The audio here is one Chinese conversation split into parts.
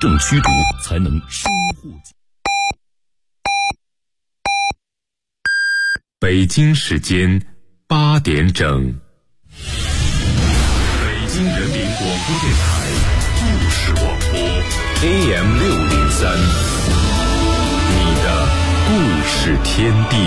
政驱逐，才能收获。北京时间8点整，北京人民广播电台故事广播 AM603，你的故事天地。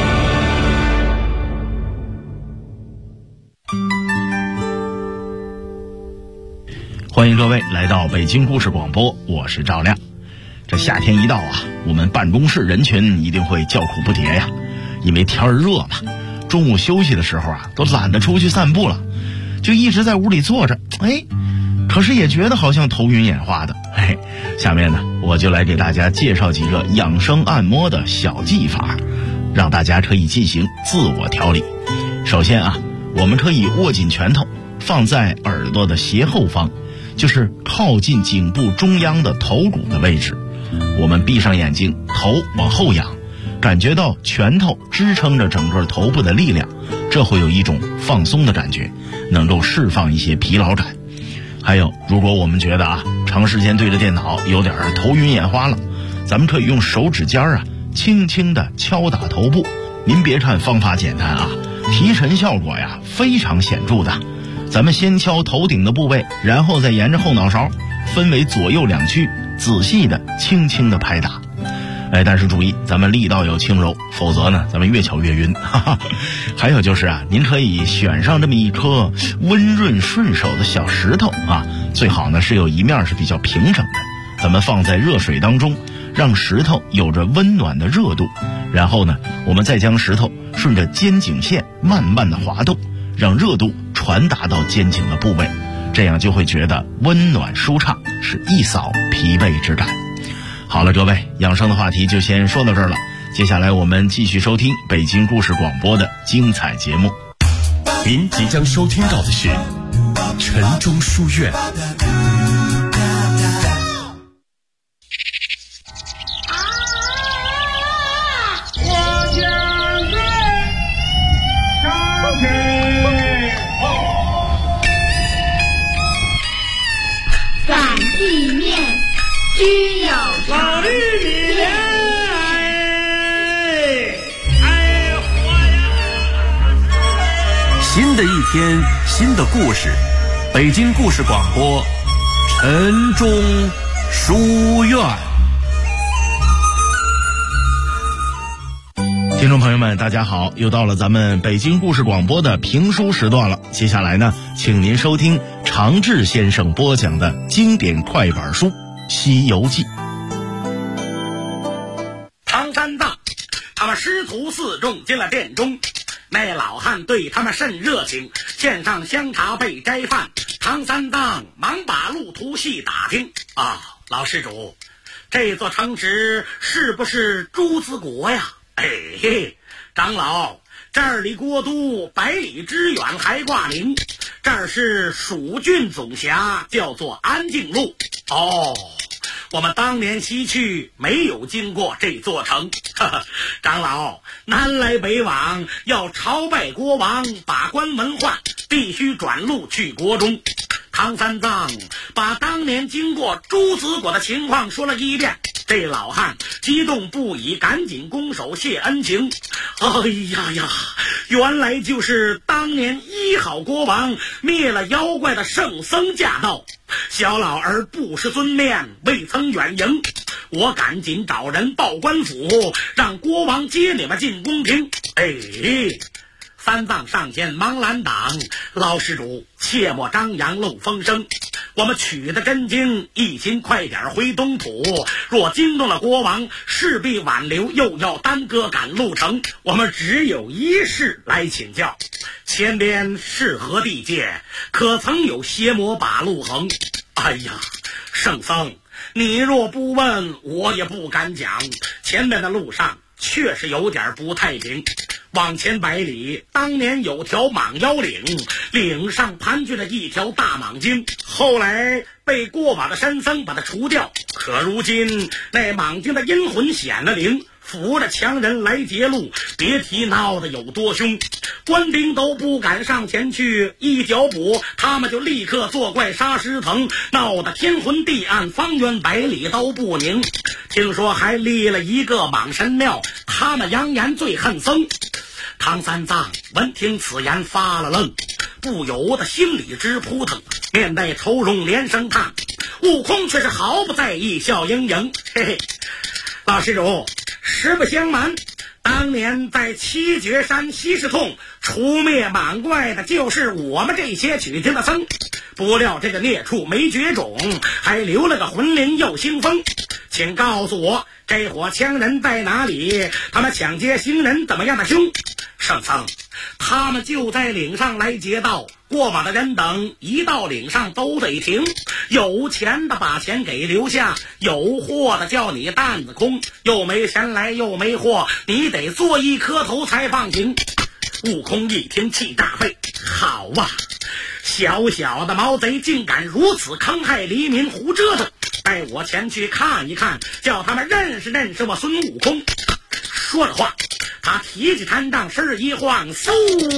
欢迎各位来到北京故事广播，我是赵亮。这夏天一到啊，我们办公室人群一定会叫苦不迭呀，因为天热嘛，中午休息的时候啊，都懒得出去散步了，就一直在屋里坐着，可是也觉得好像头晕眼花的。下面呢，我就来给大家介绍几个养生按摩的小技法，让大家可以进行自我调理。首先啊，我们可以握紧拳头，放在耳朵的斜后方，就是靠近颈部中央的头骨的位置。我们闭上眼睛，头往后仰，感觉到拳头支撑着整个头部的力量，这会有一种放松的感觉，能够释放一些疲劳感。还有，如果我们觉得长时间对着电脑有点头晕眼花了，咱们可以用手指尖轻轻地敲打头部。您别看方法简单提神效果非常显著的。咱们先敲头顶的部位，然后再沿着后脑勺分为左右两区，仔细的轻轻的拍打。但是注意，咱们力道要轻柔，否则呢咱们越敲越晕。还有就是您可以选上这么一颗温润顺手的小石头最好呢是有一面是比较平整的，咱们放在热水当中，让石头有着温暖的热度，然后呢我们再将石头顺着肩颈线慢慢的滑动，让热度传达到肩颈的部位，这样就会觉得温暖舒畅，是一扫疲惫之感。好了，各位，养生的话题就先说到这儿了，接下来我们继续收听北京故事广播的精彩节目。 您即将收听到的是晨钟书院。 具有老绿莲， 新的一天，新的故事，北京故事广播，晨钟书院。 听众朋友们，大家好，又到了咱们北京故事广播的评书时段了。接下来呢，请您收听常志先生播讲的经典快板书《西游记》。 唐三藏他们师徒四众进了殿中，那老汉对他们甚热情，献上香茶被斋饭。唐三藏忙把路途细打听老施主，这座城池是不是朱子国呀？长老，这儿离国都100里之远还挂零，这儿是蜀郡总辖，叫做安静路。我们当年西去没有经过这座城。长老，南来北往要朝拜国王，把关文宦，必须转路去国中。唐三藏把当年经过朱子国的情况说了一遍，这老汉激动不已，赶紧拱手谢恩情。原来就是当年医好国王，灭了妖怪的圣僧驾到，小老儿不识尊面，未曾远迎。我赶紧找人报官府，让国王接你们进宫廷。三藏上前忙拦挡，老施主切莫张扬漏风声，我们取得真经，一心快点回东土，若惊动了国王，势必挽留，又要耽搁赶路程，我们只有一事来请教，前边是何地界，可曾有邪魔把路横？圣僧，你若不问，我也不敢讲，前面的路上确实有点不太平。往前100里，当年有条蟒妖岭，岭上盘踞着一条大蟒精，后来被过往的山僧把它除掉，可如今那蟒精的阴魂显了灵， 扶着强人来截路，别提闹得有多凶。官兵都不敢上前去，一脚补，他们就立刻作怪杀石腾，闹得天昏地暗，方圆百里都不宁。听说还立了一个莽神庙，他们扬言最恨僧。唐三藏闻听此言发了愣，不由得心里直扑腾，面带愁容连声叹。悟空却是毫不在意，笑盈盈，嘿嘿，老施主，实不相瞒，当年在七绝山西石洞除灭莽怪的就是我们这些取经的僧，不料这个孽畜没绝种，还留了个魂灵又兴风。请告诉我，这伙羌人在哪里？他们抢劫行人怎么样的凶？圣僧，他们就在岭上来劫道，过往的人等一到岭上都得停，有钱的把钱给留下，有货的叫你担子空，又没钱来又没货，你得做一磕头才放行。悟空一听气炸肺，好啊，小小的毛贼竟敢如此坑害黎民，胡折腾，带我前去看一看，叫他们认识认识我孙悟空。说着话，他提起禅杖，身一晃，嗖，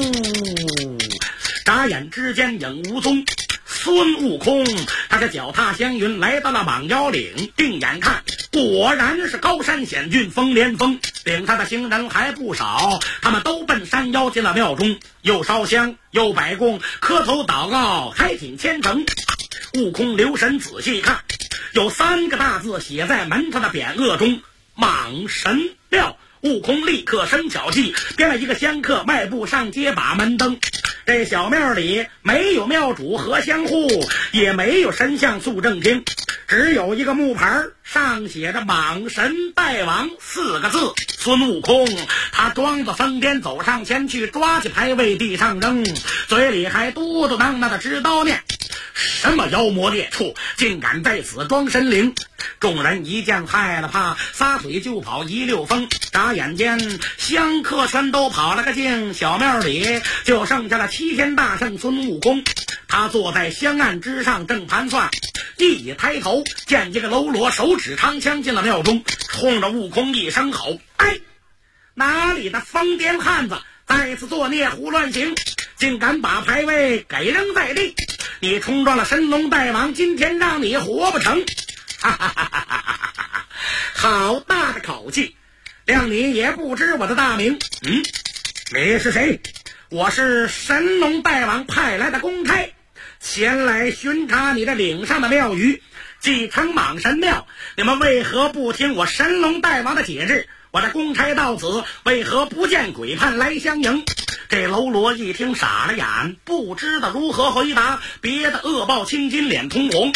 眨眼之间影无踪。孙悟空他是脚踏祥云来到了蟒妖岭，定眼看，果然是高山险峻，风连风，岭上的行人还不少，他们都奔山腰进了庙中，又烧香又摆供，磕头祷告，还挺虔诚。悟空留神仔细看，有3个大字写在门上的匾额中，蟒神庙。悟空立刻生巧计，编了一个香客，迈步上街把门登。这小庙里没有庙主和香户，也没有神像肃正厅，只有一个木牌，上写着蟒神大王4个字。孙悟空他装作疯癫走上前去，抓起牌位地上扔，嘴里还嘟嘟囔囔的直叨念，什么妖魔孽畜竟敢在此装神灵。众人一见害了怕，撒腿就跑一溜风，眨眼间香客全都跑了个净，小庙里就剩下了齐天大圣孙悟空。他坐在香案之上正盘算，一抬头见一个喽啰手指长枪进了庙中，冲着悟空一声吼，哎，哪里的疯癫汉子再次作孽胡乱行，竟敢把牌位给扔在地，你冲撞了神龙大王，今天让你活不成。哈哈哈哈哈哈！好大的口气，谅你也不知我的大名。你是谁？我是神龙大王派来的公差，前来巡查你的岭上的庙宇，继承蟒神庙，你们为何不听我神龙大王的解释？我的公差到此，为何不见鬼判来相迎？这喽啰一听傻了眼，不知道如何回答，别的恶报青筋，脸通红。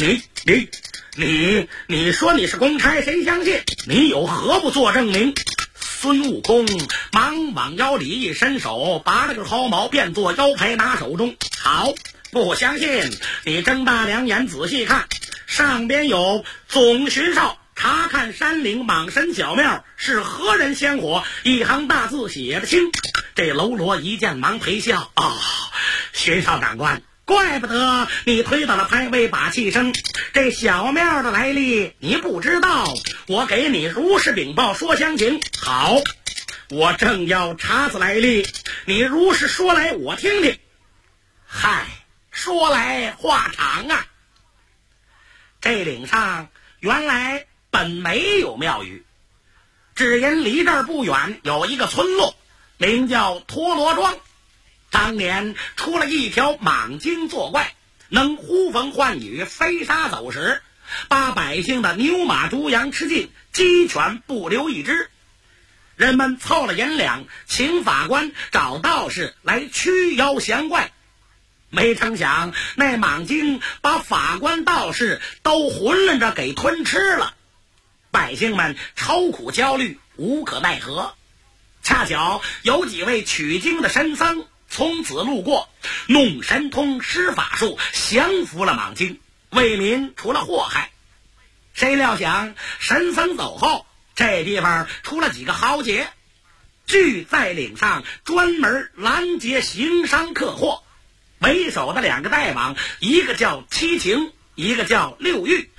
你说你是公差，谁相信？你有何不做证明？孙悟空忙往腰里一伸手，拔了个毫毛，变作腰牌拿手中。好，不相信你睁大两眼仔细看，上边有总巡哨查看山岭蟒神小庙是何人香火，一行大字写得清。这喽啰一见忙陪笑，巡哨长官，怪不得你推倒了牌位把气声，这小庙的来历你不知道，我给你如实禀报说详情。好，我正要查此来历，你如实说来我听听。嗨，说来话长啊。这岭上原来本没有庙宇，只因离这儿不远有一个村落，名叫陀螺庄。当年出了一条蟒精作怪，能呼风唤雨，飞沙走石，把百姓的牛马猪羊吃尽，鸡犬不留一只。人们凑了银两，请法官找道士来驱妖降怪。没成想那蟒精把法官道士都混了着给吞吃了，百姓们愁苦焦虑，无可奈何。恰巧有几位取经的神僧从此路过，弄神通施法术，降服了蟒精，为民除了祸害。谁料想神僧走后，这地方出了几个豪杰，聚在岭上专门拦截行商客货。为首的2个大王，一个叫七情，一个叫六欲。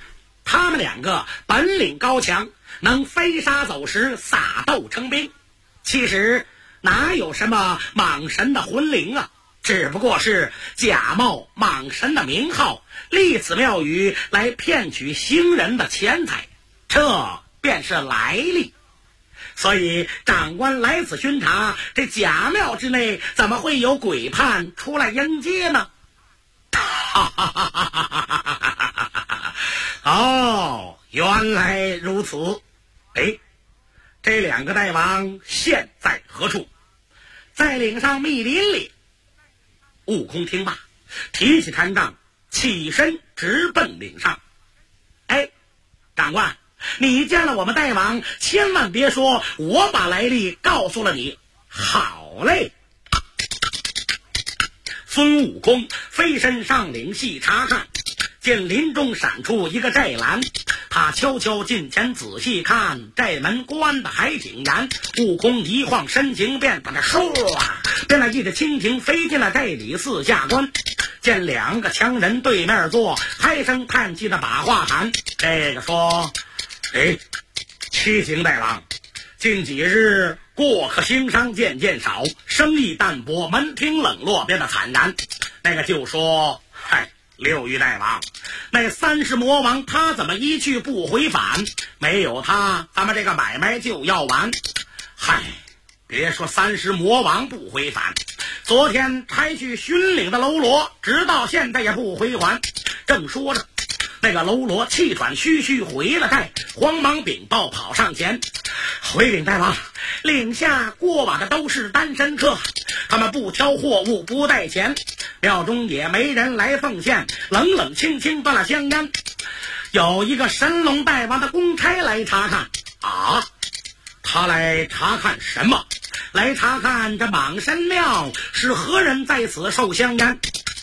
他们两个本领高强，能飞沙走石，撒豆成兵。其实哪有什么蟒神的魂灵啊，只不过是假冒蟒神的名号，立此庙宇来骗取行人的钱财，这便是来历。所以长官来此巡查，这假庙之内怎么会有鬼判出来迎接呢？哦，原来如此。哎，这两个大王现在何处？在岭上密林里。悟空听罢，提起禅杖，起身直奔岭上。哎，长官，你见了我们大王，千万别说我把来历告诉了你。好嘞。孙悟空飞身上岭细查看，见林中闪出一个寨栏，他悄悄近前仔细看，寨门关得还挺严。悟空一晃身形，便把那一只蜻蜓飞进了寨里，四下观。见两个强人对面坐，唉声叹气的把话谈。这个说：哎，七星大王，近几日过客兴商渐渐少，生意淡薄，门庭冷落，变得惨然。那个就说：嗨，六玉大王，那30魔王他怎么一去不回返？没有他，咱们这个买卖就要完。嗨，别说30魔王不回返，昨天差去巡岭的喽啰，直到现在也不回还。正说着，那个喽啰气喘吁吁回了寨，慌忙禀报跑上前：回禀大王，岭下过往的都是单身客，他们不挑货物，不带钱，庙中也没人来奉献，冷冷清清断了香烟。有一个神龙大王的公差来查看。啊，他来查看什么？来查看这蟒神庙是何人在此受香烟。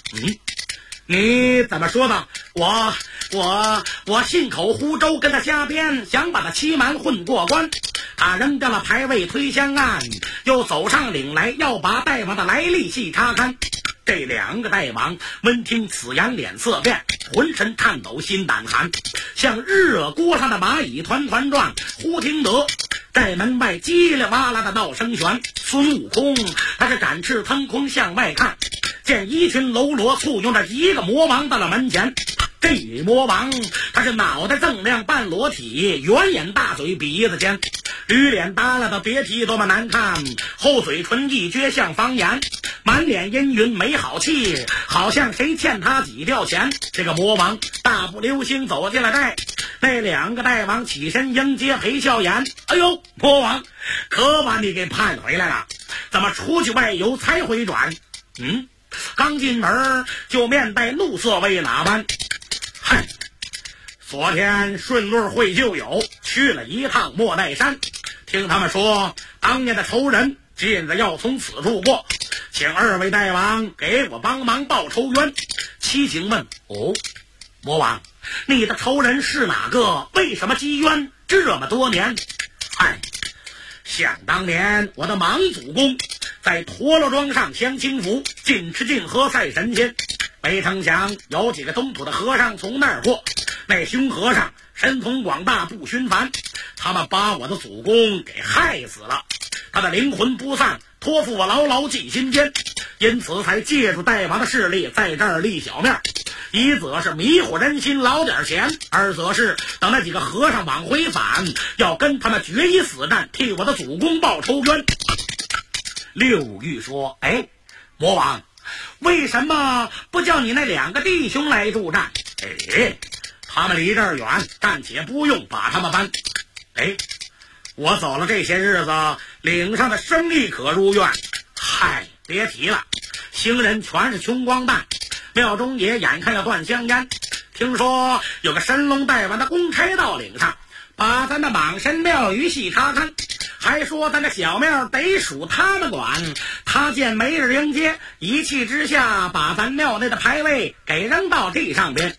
你怎么说的？我信口胡诌，跟他瞎编，想把他欺瞒混过关。他扔掉了牌位推香案，又走上岭来，要把大王的来历细查看。这两个大王闻听此言，脸色变，浑身颤抖，心胆寒，像热锅上的蚂蚁团团转。忽听得寨门外叽里哇啦的闹声旋，孙悟空他是展翅腾空向外看，见一群喽啰簇拥着一个魔王到了门前。这魔王他是脑袋锃亮，半裸体，圆眼大嘴，鼻子尖，驴脸耷拉的别提多么难看，厚嘴唇一撅像房檐，满脸阴云没好气，好像谁欠他几吊钱。这个魔王大步流星走进了寨，那两个大王起身迎接，陪笑言：哎呦，魔王可把你给盼回来了，怎么出去外游才回转？刚进门就面带怒色，为哪般？嗨，昨天顺路会旧友，去了一趟莫奈山，听他们说当年的仇人近日要从此处过，请二位大王给我帮忙报仇冤。七星问：哦，魔王，你的仇人是哪个？为什么积冤这么多年？嗨，想当年我的莽祖公在陀螺庄上降清福，尽吃尽喝赛神仙，没成想有几个东土的和尚从那儿过，那凶和尚神通广大，不寻凡，他们把我的祖公给害死了，他的灵魂不散，托付我牢牢记心间，因此才借助大王的势力在这儿立小面，一则是迷惑人心捞点钱，二则是等那几个和尚往回返，要跟他们决一死战，替我的祖公报仇冤。六玉说：哎，魔王，为什么不叫你那两个弟兄来助战？哎，他们离这儿远，暂且不用把他们搬。哎，我走了这些日子，岭上的生意可如愿。嗨，别提了，行人全是穷光蛋，庙中也眼看要断香烟。听说有个神龙大王的公差到岭上，把咱的蟒神庙宇细查看，还说咱这小庙得属他们管。他见没人迎接，一气之下把咱庙内的牌位给扔到地上边。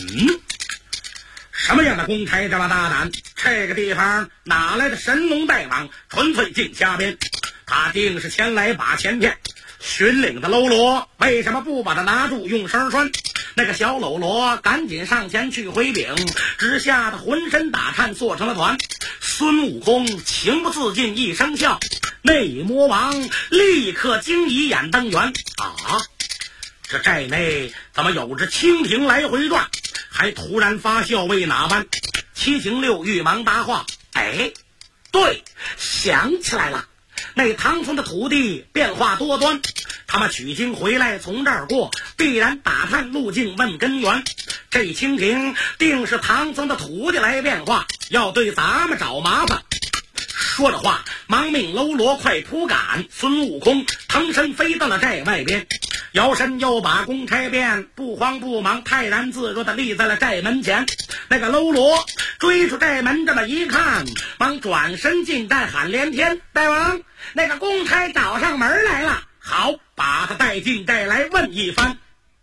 什么样的公差这么大胆？这个地方哪来的神龙大王？纯粹净瞎编，他定是前来把钱骗。巡岭的喽啰为什么不把他拿住，用绳拴？ 那个小喽啰赶紧上前去回禀，只吓得浑身打颤，缩成了团。孙悟空情不自禁一声笑，内魔王立刻惊疑眼瞪圆。这寨内怎么有只蜻蜓来回转？还突然发笑为哪般？七情六欲忙答话：对，想起来了，那唐僧的徒弟变化多端，他们取经回来从这儿过，必然打探路径问根源。这蜻蜓定是唐僧的徒弟来变化，要对咱们找麻烦。说着话，忙命喽啰快扑赶。孙悟空腾身飞到了寨外边，摇身又把公差变，不慌不忙，泰然自若地立在了寨门前。那个喽啰追出寨门，这么一看，忙转身进寨喊连天：大王，那个公差找上门来了，好，把他带进寨来问一番。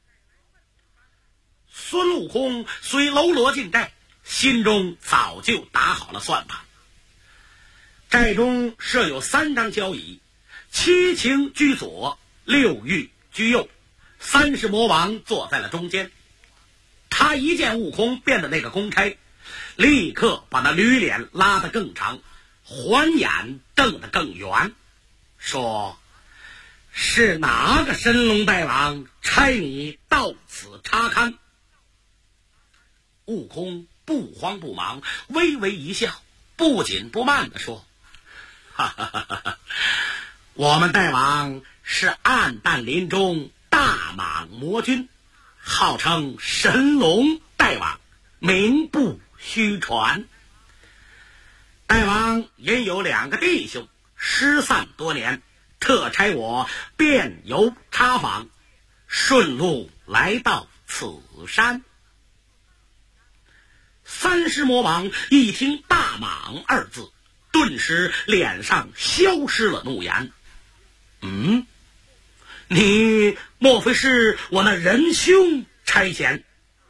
孙悟空随喽啰进寨，心中早就打好了算盘。寨中设有3张交椅，7情居左，6欲居右，30魔王坐在了中间。他一见悟空变的那个公差，立刻把那驴脸拉得更长，环眼瞪得更圆，说：是哪个神龙大王差你到此查勘？悟空不慌不忙，微微一笑，不紧不慢地说：我们大王是暗淡林中大蟒魔君，号称神龙大王，名不虚传。大王因有2个弟兄失散多年，特差我遍游查访，顺路来到此山。30魔王一听大蟒2字，顿时脸上消失了怒颜。你莫非是我那仁兄差遣？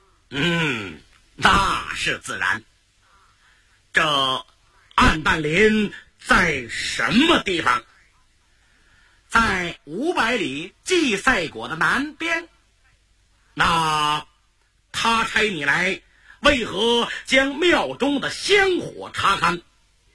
那是自然。这暗淡林在什么地方？在500里祭赛国的南边。那他差你来，为何将庙中的香火查勘？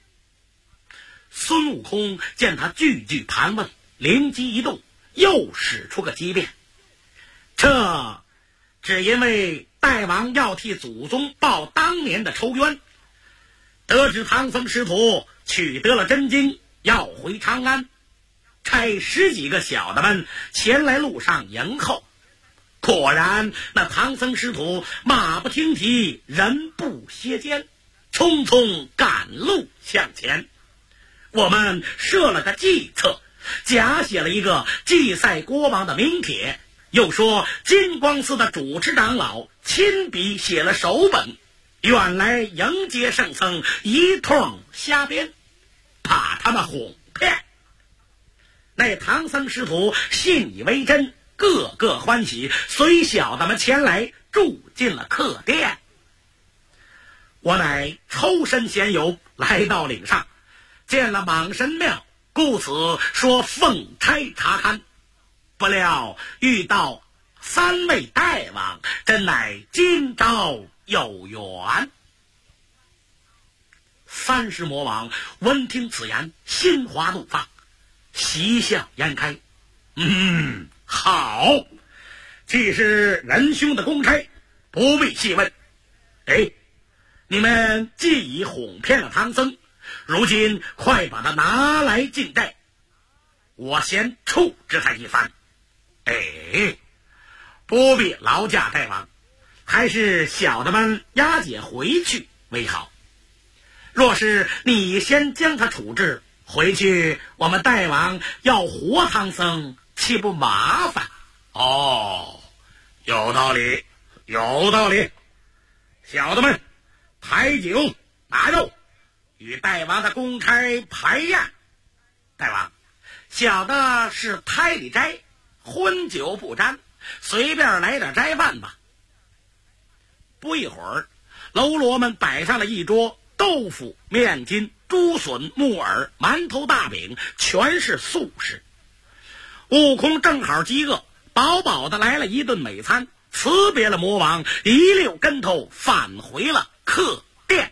孙悟空见他句句盘问，灵机一动，又使出个机变。这只因为大王要替祖宗报当年的仇冤，得知唐僧师徒取得了真经，要回长安，差10几个小的们前来路上迎候。果然那唐僧师徒马不停蹄，人不歇肩，匆匆赶路向前。我们设了个计策，假写了一个祭赛国王的名帖，又说金光寺的主持长老亲笔写了手本，远来迎接圣僧，一通瞎编，怕他们哄骗。那唐僧师徒信以为真，个个欢喜，随小的们前来，住进了客店。我乃抽身闲游，来到岭上，见了蟒神庙，故此说奉差查勘。不料遇到3位大王，真乃今朝有缘。30魔王闻听此言，心花怒放，喜笑颜开。好，既是仁兄的公差，不必细问。你们既已哄骗了唐僧，如今快把他拿来进寨，我先处置他一番。不必劳驾大王，还是小的们押解回去为好。若是你先将他处置回去，我们大王要活唐僧，岂不麻烦？有道理，有道理。小的们，抬酒拿肉，与大王的公差排宴。大王，小的是胎里斋，荤酒不沾，随便来点斋饭吧。不一会儿，喽啰们摆上了一桌豆腐、面筋、猪笋、木耳、馒头、大饼，全是素食。悟空正好饥饿，饱饱的来了一顿美餐， 辞别了魔王，一溜跟头返回了客店。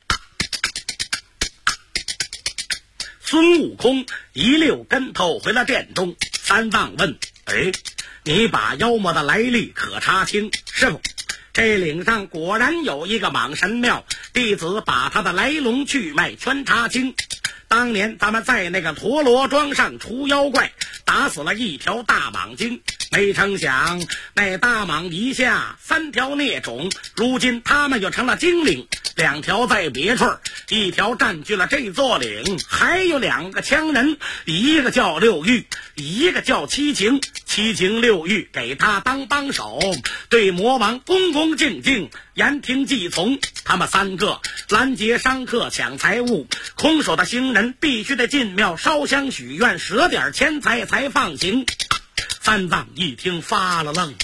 孙悟空一溜跟头回了殿中，三藏问：你把妖魔的来历可查清？师傅，这岭上果然有一个蟒神庙，弟子把他的来龙去脉全查清。当年咱们在那个陀螺庄上除妖怪，打死了一条大蟒精，没成想那大蟒遗下3条孽种，如今他们又成了精灵，2条在别处，1条占据了这座岭，还有2个强人，一个叫六玉，一个叫七情。七情六玉给他当帮手，对魔王恭恭敬敬，言听计从。他们3个拦截商客抢财物，空手的行人必须得进庙烧香许愿，舍点钱财才放行。三藏一听发了愣，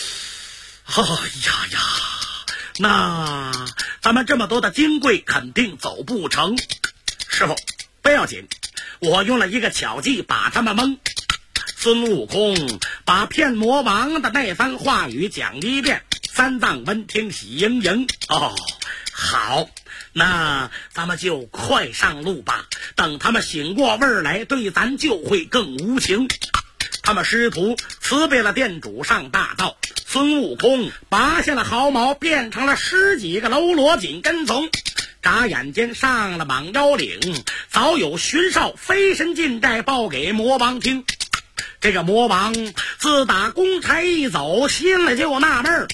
那咱们这么多的金贵肯定走不成。师傅不要紧，我用了一个巧计把他们蒙。孙悟空把骗魔王的那番话语讲一遍，三藏闻听喜盈盈。好，那咱们就快上路吧，等他们醒过味儿来，对咱就会更无情。他们师徒辞别了店主上大道，孙悟空拔下了毫毛，变成了10几个喽啰紧跟从。眨眼间上了蟒妖岭，早有巡哨飞身进寨报给魔王听。这个魔王自打公差一走，心里就纳闷儿，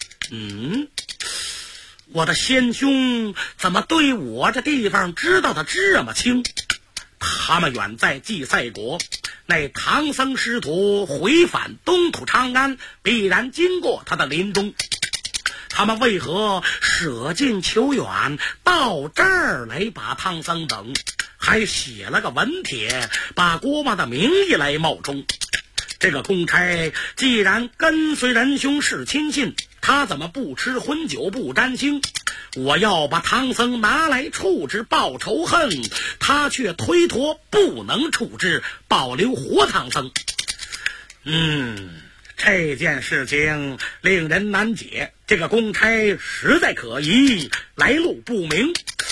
我的先兄怎么对我这地方知道的这么清？他们远在祭赛国，那唐僧师徒回返东土长安，必然经过他的林中。他们为何舍近求远，到这儿来把唐僧等？还写了个文帖，把国王的名义来冒充。这个公差既然跟随仁兄是亲信，他怎么不吃荤酒不沾腥？我要把唐僧拿来处置报仇恨，他却推脱不能处置，保留活唐僧。这件事情令人难解，这个公差实在可疑，来路不明。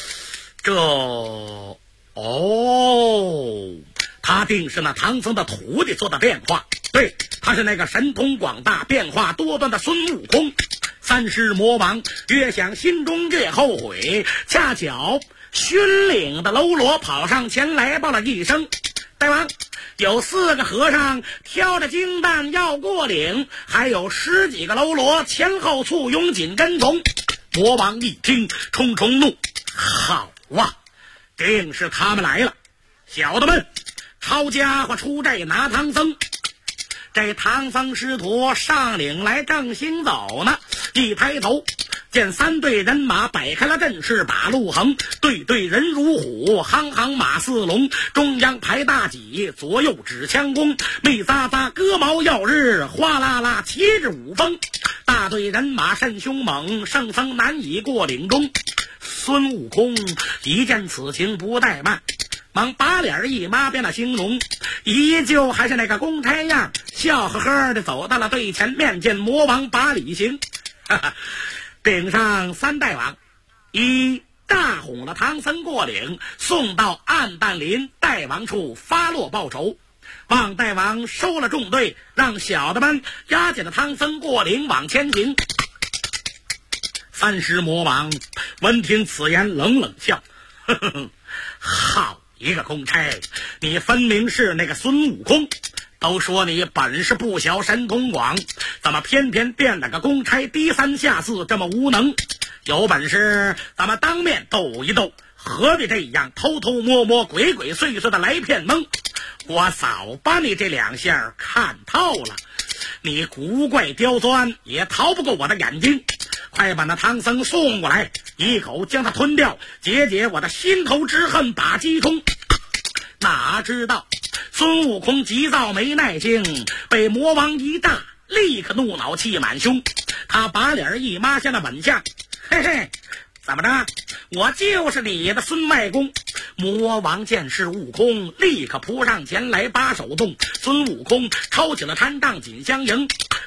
他定是那唐僧的徒弟做的变化，对，他是那个神通广大变化多端的孙悟空。三师魔王越想心中越后悔，恰巧巡岭的喽啰跑上前来报了一声：大王，有4个和尚挑着金蛋要过岭，还有10几个喽啰前后簇拥紧跟从。魔王一听冲冲怒，好啊，定是他们来了，小的们抄家伙出寨拿唐僧。这唐僧师徒上岭来正行走呢，一抬头见3队人马摆开了阵势把路横，队队人如虎，行行马似龙，中央排大戟，左右指枪弓，密匝匝割毛耀日，哗啦啦旗帜舞风。大队人马甚凶猛，圣僧难以过岭中。孙悟空一见此情不怠慢，忙把脸一抹变了形容，依旧还是那个公差样，笑呵呵的走到了队前，面见魔王把礼行。顶上3大王，一大哄了唐僧过岭，送到暗淡林大王处发落报仇。望大王收了众队，让小的们押解了唐僧过岭往前行。三师魔王闻听此言冷冷笑，好一个公差，你分明是那个孙悟空，都说你本事不小，神通广，怎么偏偏变了个公差，低三下四，这么无能？有本事咱们当面斗一斗，何必这样偷偷摸摸鬼鬼祟祟的来骗蒙？我早把你这2下看透了，你古怪刁钻也逃不过我的眼睛。快把那唐僧送过来，一口将他吞掉，解解我的心头之恨，把鸡冲。哪知道孙悟空急躁没耐性，被魔王一炸，立刻怒恼气满胸。他把脸一抹下了本相，嘿嘿，怎么着？我就是你的孙外公。魔王见是悟空，立刻扑上前来把手动。孙悟空抄起了禅杖紧相迎，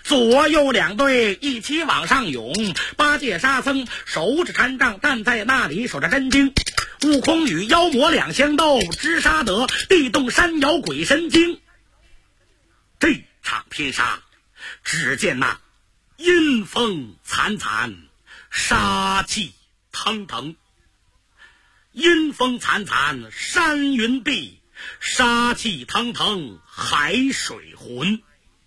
左右两队一起往上涌，八戒沙僧手持禅杖站在那里守着真经，悟空与妖魔两相斗，直杀得地动山摇鬼神经。这场拼杀，只见那阴风惨惨，杀气腾腾。阴风惨惨，山云碧，杀气腾腾，海水浑。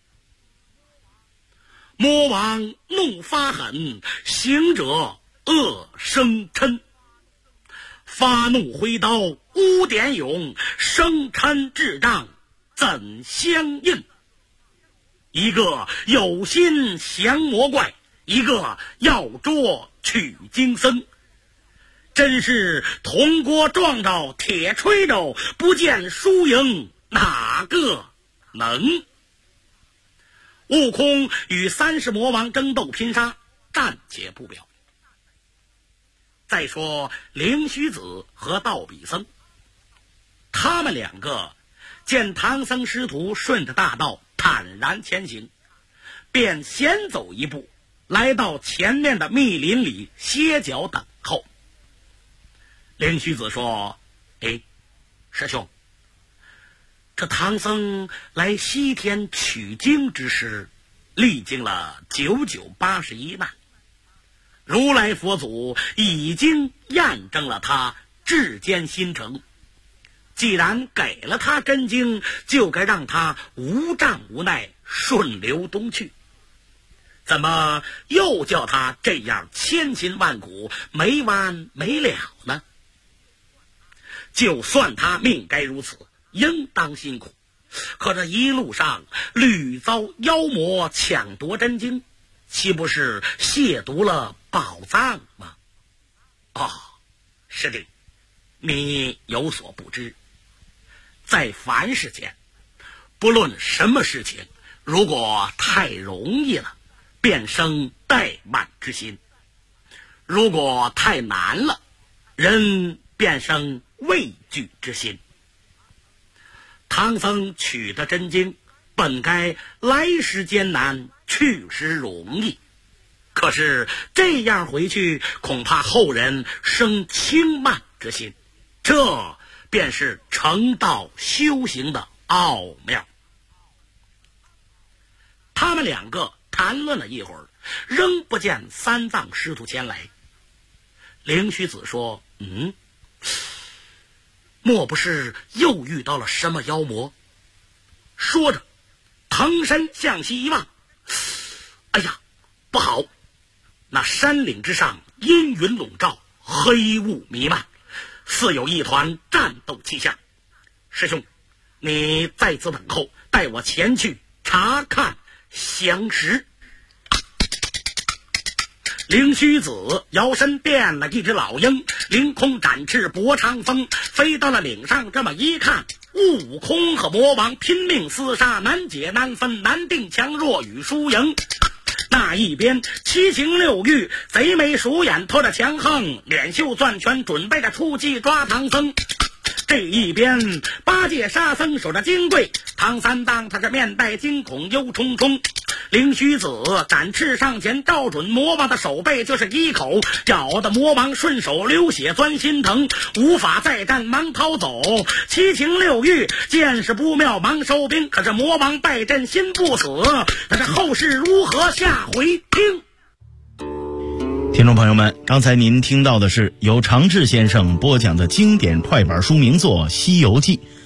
魔王怒发狠，行者恶声嗔。发怒挥刀污点勇，声嗔智障怎相应？一个有心降魔怪，一个要捉取经僧。真是铜锅撞着铁锤着，不见输赢哪个能？悟空与30魔王争斗拼杀，暂且不表。再说灵虚子和道比僧，他们两个见唐僧师徒顺着大道坦然前行，便先走一步，来到前面的密林里歇脚等候。灵虚子说：师兄，这唐僧来西天取经之时，历经了981难，如来佛祖已经验证了他至坚心诚，既然给了他真经，就该让他无障无奈顺流东去，怎么又叫他这样千辛万苦没完没了呢？就算他命该如此，应当辛苦，可这一路上屡遭妖魔抢夺真经，岂不是亵渎了宝藏吗？师弟，你有所不知，在凡世间，不论什么事情，如果太容易了，便生怠慢之心；如果太难了，人便生畏惧之心。唐僧取得真经，本该来时艰难，去时容易，可是这样回去，恐怕后人生轻慢之心，这便是成道修行的奥妙。他们两个谈论了一会儿，仍不见三藏师徒前来。灵虚子说：莫不是又遇到了什么妖魔？说着腾身向西一望，不好，那山岭之上阴云笼罩，黑雾弥漫，似有一团战斗气象。师兄，你在此等候，带我前去查看详实。灵虚子摇身变了一只老鹰，凌空展翅搏长风，飞到了岭上。这么一看，悟空和魔王拼命厮杀，难解难分，难定强弱与输赢。那一边七情六欲，贼眉鼠眼，拖着强横，脸袖攥拳，准备着出击抓唐僧。这一边八戒沙僧守着金柜，唐三藏他是面带惊恐忧冲冲。灵虚子展翅上前，照准魔王的手背就是一口，搅得魔王顺手流血钻心疼，无法再战忙逃走。七情六欲见势不妙忙收兵，可是魔王败阵心不死，但是后事如何下回听。 听众朋友们，刚才您听到的是由常志先生播讲的经典快板书名作《西游记》，